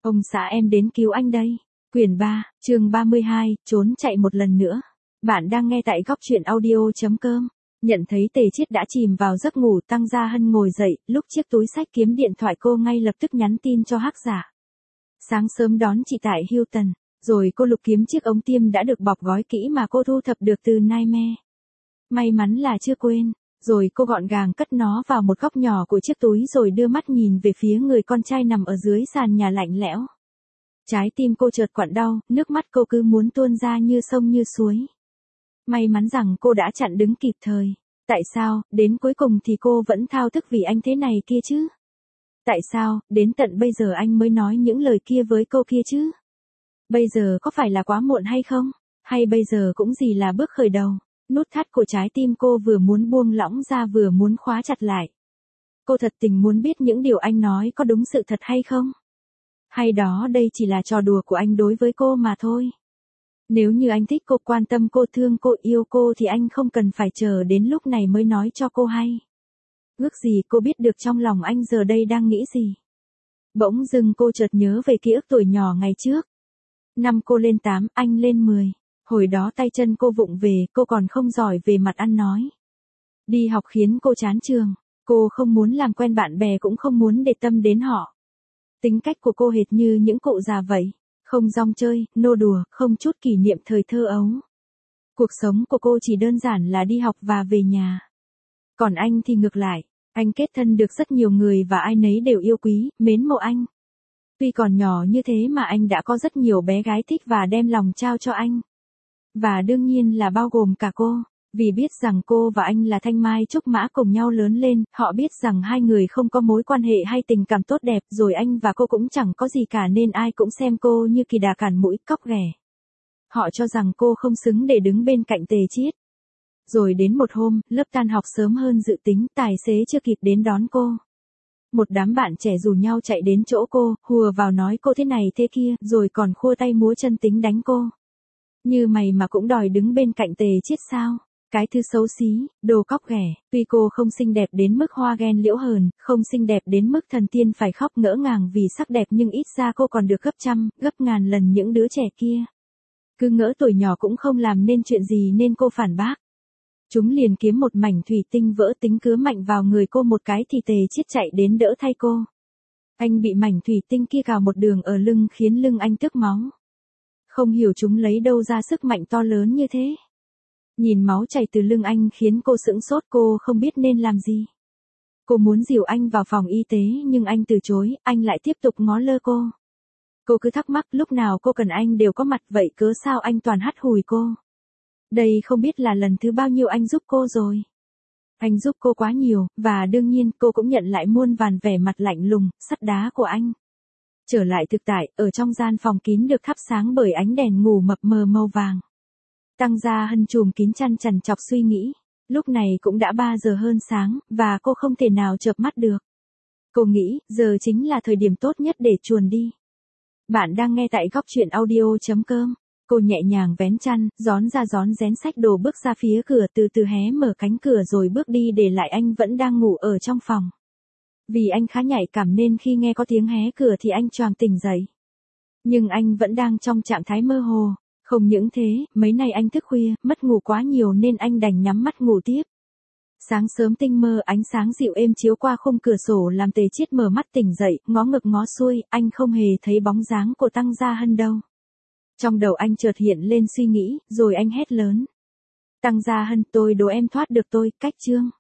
Ông xã em đến cứu anh đây. Quyển 3, chương 32, trốn chạy một lần nữa. Bạn đang nghe tại góc truyện audio.com. Nhận thấy Tề Chiết đã chìm vào giấc ngủ, Tăng Gia Hân ngồi dậy, lúc chiếc túi xách kiếm điện thoại cô ngay lập tức nhắn tin cho Hắc Giả. Sáng sớm đón chị tại Hilton, rồi cô lục kiếm chiếc ống tiêm đã được bọc gói kỹ mà cô thu thập được từ Nightmare. May mắn là chưa quên, rồi cô gọn gàng cất nó vào một góc nhỏ của chiếc túi rồi đưa mắt nhìn về phía người con trai nằm ở dưới sàn nhà lạnh lẽo. Trái tim cô chợt quặn đau, nước mắt cô cứ muốn tuôn ra như sông như suối. May mắn rằng cô đã chặn đứng kịp thời. Tại sao, đến cuối cùng thì cô vẫn thao thức vì anh thế này kia chứ? Tại sao, đến tận bây giờ anh mới nói những lời kia với cô kia chứ? Bây giờ có phải là quá muộn hay không? Hay bây giờ cũng chỉ là bước khởi đầu? Nút thắt của trái tim cô vừa muốn buông lỏng ra vừa muốn khóa chặt lại. Cô thật tình muốn biết những điều anh nói có đúng sự thật hay không? Hay đó đây chỉ là trò đùa của anh đối với cô mà thôi. Nếu như anh thích cô, quan tâm cô, thương cô, yêu cô thì anh không cần phải chờ đến lúc này mới nói cho cô hay. Ước gì cô biết được trong lòng anh giờ đây đang nghĩ gì. Bỗng dưng cô chợt nhớ về ký ức tuổi nhỏ ngày trước. Năm cô lên 8, anh lên 10. Hồi đó tay chân cô vụng về, cô còn không giỏi về mặt ăn nói. Đi học khiến cô chán trường, cô không muốn làm quen bạn bè cũng không muốn để tâm đến họ. Tính cách của cô hệt như những cụ già vậy, không rong chơi, nô đùa, không chút kỷ niệm thời thơ ấu. Cuộc sống của cô chỉ đơn giản là đi học và về nhà. Còn anh thì ngược lại, anh kết thân được rất nhiều người và ai nấy đều yêu quý, mến mộ anh. Tuy còn nhỏ như thế mà anh đã có rất nhiều bé gái thích và đem lòng trao cho anh. Và đương nhiên là bao gồm cả cô, vì biết rằng cô và anh là thanh mai trúc mã cùng nhau lớn lên, họ biết rằng hai người không có mối quan hệ hay tình cảm tốt đẹp, rồi anh và cô cũng chẳng có gì cả nên ai cũng xem cô như kỳ đà cản mũi, cóc ghẻ. Họ cho rằng cô không xứng để đứng bên cạnh Tề Chiết. Rồi đến một hôm, lớp tan học sớm hơn dự tính, tài xế chưa kịp đến đón cô. Một đám bạn trẻ rủ nhau chạy đến chỗ cô, hùa vào nói cô thế này thế kia, rồi còn khua tay múa chân tính đánh cô. Như mày mà cũng đòi đứng bên cạnh Tề Chiết sao? Cái thứ xấu xí, đồ cóc ghẻ. Tuy cô không xinh đẹp đến mức hoa ghen liễu hờn, không xinh đẹp đến mức thần tiên phải khóc ngỡ ngàng vì sắc đẹp, nhưng ít ra cô còn được gấp trăm, gấp ngàn lần những đứa trẻ kia. Cứ ngỡ tuổi nhỏ cũng không làm nên chuyện gì nên cô phản bác. Chúng liền kiếm một mảnh thủy tinh vỡ tính cứa mạnh vào người cô một cái thì Tề Chiết chạy đến đỡ thay cô. Anh bị mảnh thủy tinh kia cào một đường ở lưng khiến lưng anh tước máu. Không hiểu chúng lấy đâu ra sức mạnh to lớn như thế. Nhìn máu chảy từ lưng anh khiến cô sững sốt, cô không biết nên làm gì. Cô muốn dìu anh vào phòng y tế nhưng anh từ chối, anh lại tiếp tục ngó lơ cô. Cô cứ thắc mắc lúc nào cô cần anh đều có mặt vậy cớ sao anh toàn hắt hủi cô. Đây không biết là lần thứ bao nhiêu anh giúp cô rồi. Anh giúp cô quá nhiều, và đương nhiên cô cũng nhận lại muôn vàn vẻ mặt lạnh lùng, sắt đá của anh. Trở lại thực tại, ở trong gian phòng kín được thắp sáng bởi ánh đèn ngủ mập mờ màu vàng. Tăng Gia Hân chùm kín chăn trằn trọc suy nghĩ. Lúc này cũng đã 3 giờ hơn sáng, và cô không thể nào chợp mắt được. Cô nghĩ, giờ chính là thời điểm tốt nhất để chuồn đi. Bạn đang nghe tại góc truyện audio.com. Cô nhẹ nhàng vén chăn, rón ra rón rén xách đồ bước ra phía cửa, từ từ hé mở cánh cửa rồi bước đi để lại anh vẫn đang ngủ ở trong phòng. Vì anh khá nhạy cảm nên khi nghe có tiếng hé cửa thì anh choàng tỉnh dậy. Nhưng anh vẫn đang trong trạng thái mơ hồ. Không những thế, mấy nay anh thức khuya, mất ngủ quá nhiều nên anh đành nhắm mắt ngủ tiếp. Sáng sớm tinh mơ, ánh sáng dịu êm chiếu qua khung cửa sổ làm Tề Chiết mở mắt tỉnh dậy, ngó ngực ngó xuôi, anh không hề thấy bóng dáng của Tăng Gia Hân đâu. Trong đầu anh chợt hiện lên suy nghĩ, rồi anh hét lớn. Tăng Gia Hân, tôi đố em thoát được tôi, cách chương.